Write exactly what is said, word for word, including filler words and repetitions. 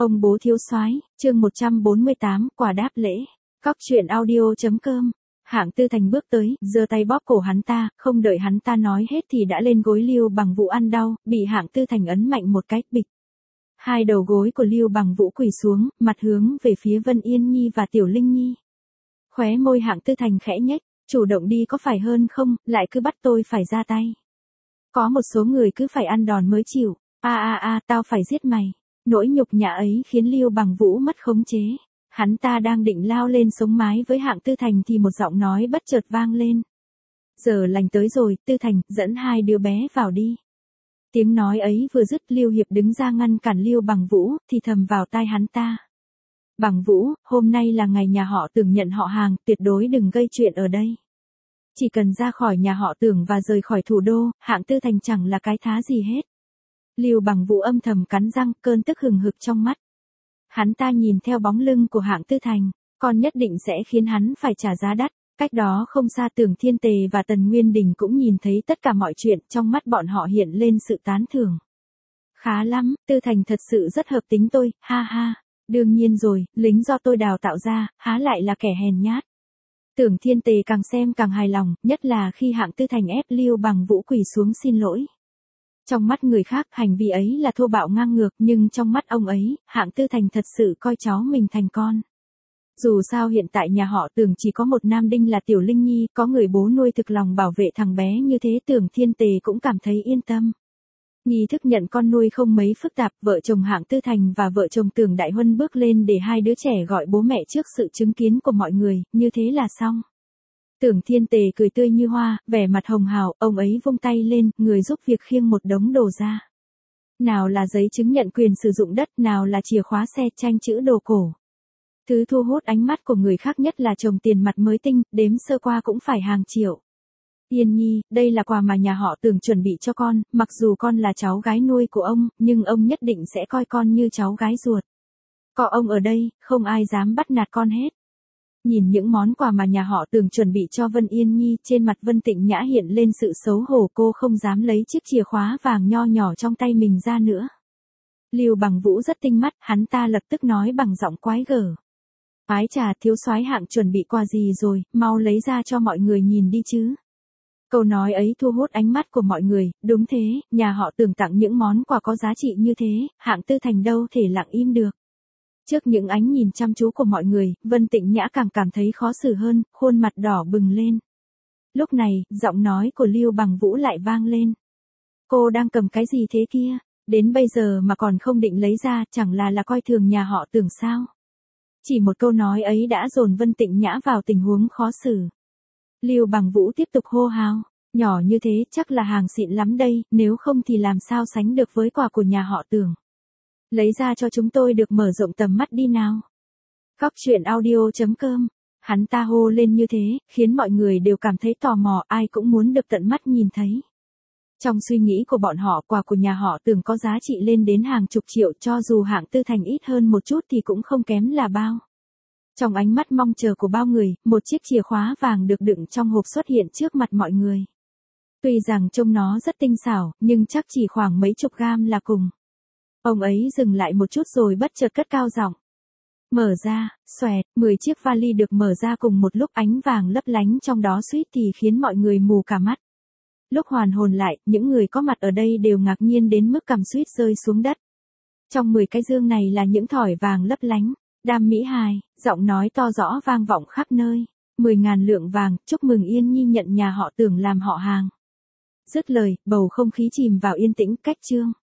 Ông bố thiếu soái, chương một trăm bốn mươi tám, quà đáp lễ. Cóc truyện audio.com. Hạng Tư Thành bước tới, giơ tay bóp cổ hắn ta, không đợi hắn ta nói hết thì đã lên gối Lưu Bằng Vũ ăn đau, bị Hạng Tư Thành ấn mạnh một cái, bịch. Hai đầu gối của Lưu Bằng Vũ quỳ xuống, mặt hướng về phía Vân Yên Nhi và Tiểu Linh Nhi. Khóe môi Hạng Tư Thành khẽ nhếch, chủ động đi có phải hơn không, lại cứ bắt tôi phải ra tay. Có một số người cứ phải ăn đòn mới chịu, a a a, tao phải giết mày. Nỗi nhục nhã ấy khiến Lưu Bằng Vũ mất khống chế. Hắn ta đang định lao lên sống mái với Hạng Tư Thành thì một giọng nói bất chợt vang lên. Giờ lành tới rồi, Tư Thành, dẫn hai đứa bé vào đi. Tiếng nói ấy vừa dứt, Lưu Hiệp đứng ra ngăn cản Lưu Bằng Vũ, thì thầm vào tai hắn ta. Bằng Vũ, hôm nay là ngày nhà họ Tưởng nhận họ hàng, tuyệt đối đừng gây chuyện ở đây. Chỉ cần ra khỏi nhà họ Tưởng và rời khỏi thủ đô, Hạng Tư Thành chẳng là cái thá gì hết. Lưu Bằng Vũ âm thầm cắn răng, cơn tức hừng hực trong mắt. Hắn ta nhìn theo bóng lưng của Hạng Tư Thành, con nhất định sẽ khiến hắn phải trả giá đắt. Cách đó không xa, Tưởng Thiên Tề và Tần Nguyên Đình cũng nhìn thấy tất cả mọi chuyện, trong mắt bọn họ hiện lên sự tán thưởng. Khá lắm, Tư Thành thật sự rất hợp tính tôi, ha ha. Đương nhiên rồi, lính do tôi đào tạo ra, há lại là kẻ hèn nhát. Tưởng Thiên Tề càng xem càng hài lòng, nhất là khi Hạng Tư Thành ép Lưu Bằng Vũ quỳ xuống xin lỗi. Trong mắt người khác, hành vi ấy là thô bạo ngang ngược, nhưng trong mắt ông ấy, Hạng Tư Thành thật sự coi cháu mình thành con. Dù sao hiện tại nhà họ Tưởng chỉ có một nam đinh là Tiểu Linh Nhi, có người bố nuôi thực lòng bảo vệ thằng bé như thế, Tưởng Thiên Tề cũng cảm thấy yên tâm. Nghi thức nhận con nuôi không mấy phức tạp, vợ chồng Hạng Tư Thành và vợ chồng Tưởng Đại Huân bước lên để hai đứa trẻ gọi bố mẹ trước sự chứng kiến của mọi người, như thế là xong. Tưởng Thiên Tề cười tươi như hoa, vẻ mặt hồng hào, ông ấy vung tay lên, người giúp việc khiêng một đống đồ ra. Nào là giấy chứng nhận quyền sử dụng đất, nào là chìa khóa xe, tranh chữ đồ cổ. Thứ thu hút ánh mắt của người khác nhất là chồng tiền mặt mới tinh, đếm sơ qua cũng phải hàng triệu. Yên Nhi, đây là quà mà nhà họ Tưởng chuẩn bị cho con, mặc dù con là cháu gái nuôi của ông, nhưng ông nhất định sẽ coi con như cháu gái ruột. Có ông ở đây, không ai dám bắt nạt con hết. Nhìn những món quà mà nhà họ Tưởng chuẩn bị cho Vân Yên Nhi, trên mặt Vân Tịnh Nhã hiện lên sự xấu hổ, cô không dám lấy chiếc chìa khóa vàng nho nhỏ trong tay mình ra nữa. Lưu Bằng Vũ rất tinh mắt, hắn ta lập tức nói bằng giọng quái gở. Ái trà, thiếu soái Hạng chuẩn bị quà gì rồi, mau lấy ra cho mọi người nhìn đi chứ. Câu nói ấy thu hút ánh mắt của mọi người, đúng thế, nhà họ Tưởng tặng những món quà có giá trị như thế, Hạng Tư Thành đâu thể lặng im được. Trước những ánh nhìn chăm chú của mọi người, Vân Tịnh Nhã càng cảm thấy khó xử hơn, khuôn mặt đỏ bừng lên. Lúc này, giọng nói của Lưu Bằng Vũ lại vang lên. Cô đang cầm cái gì thế kia, đến bây giờ mà còn không định lấy ra, chẳng là là coi thường nhà họ Tưởng sao. Chỉ một câu nói ấy đã dồn Vân Tịnh Nhã vào tình huống khó xử. Lưu Bằng Vũ tiếp tục hô hào, nhỏ như thế chắc là hàng xịn lắm đây, nếu không thì làm sao sánh được với quà của nhà họ Tưởng. Lấy ra cho chúng tôi được mở rộng tầm mắt đi nào. Cóc truyện audio.com. Hắn ta hô lên như thế, khiến mọi người đều cảm thấy tò mò, ai cũng muốn được tận mắt nhìn thấy. Trong suy nghĩ của bọn họ, quà của nhà họ Tưởng có giá trị lên đến hàng chục triệu, cho dù Hạng Tư Thành ít hơn một chút thì cũng không kém là bao. Trong ánh mắt mong chờ của bao người, một chiếc chìa khóa vàng được đựng trong hộp xuất hiện trước mặt mọi người. Tuy rằng trông nó rất tinh xảo, nhưng chắc chỉ khoảng mấy chục gam là cùng. Ông ấy dừng lại một chút rồi bất chợt cất cao giọng. Mở ra, xoẹt, mười chiếc vali được mở ra cùng một lúc, ánh vàng lấp lánh trong đó suýt thì khiến mọi người mù cả mắt. Lúc hoàn hồn lại, những người có mặt ở đây đều ngạc nhiên đến mức cằm suýt rơi xuống đất. Trong mười cái dương này là những thỏi vàng lấp lánh. Đam mỹ hài, giọng nói to rõ vang vọng khắp nơi. Mười ngàn lượng vàng, chúc mừng Yên Nhi nhận nhà họ Tưởng làm họ hàng. Dứt lời, bầu không khí chìm vào yên tĩnh, cách chương.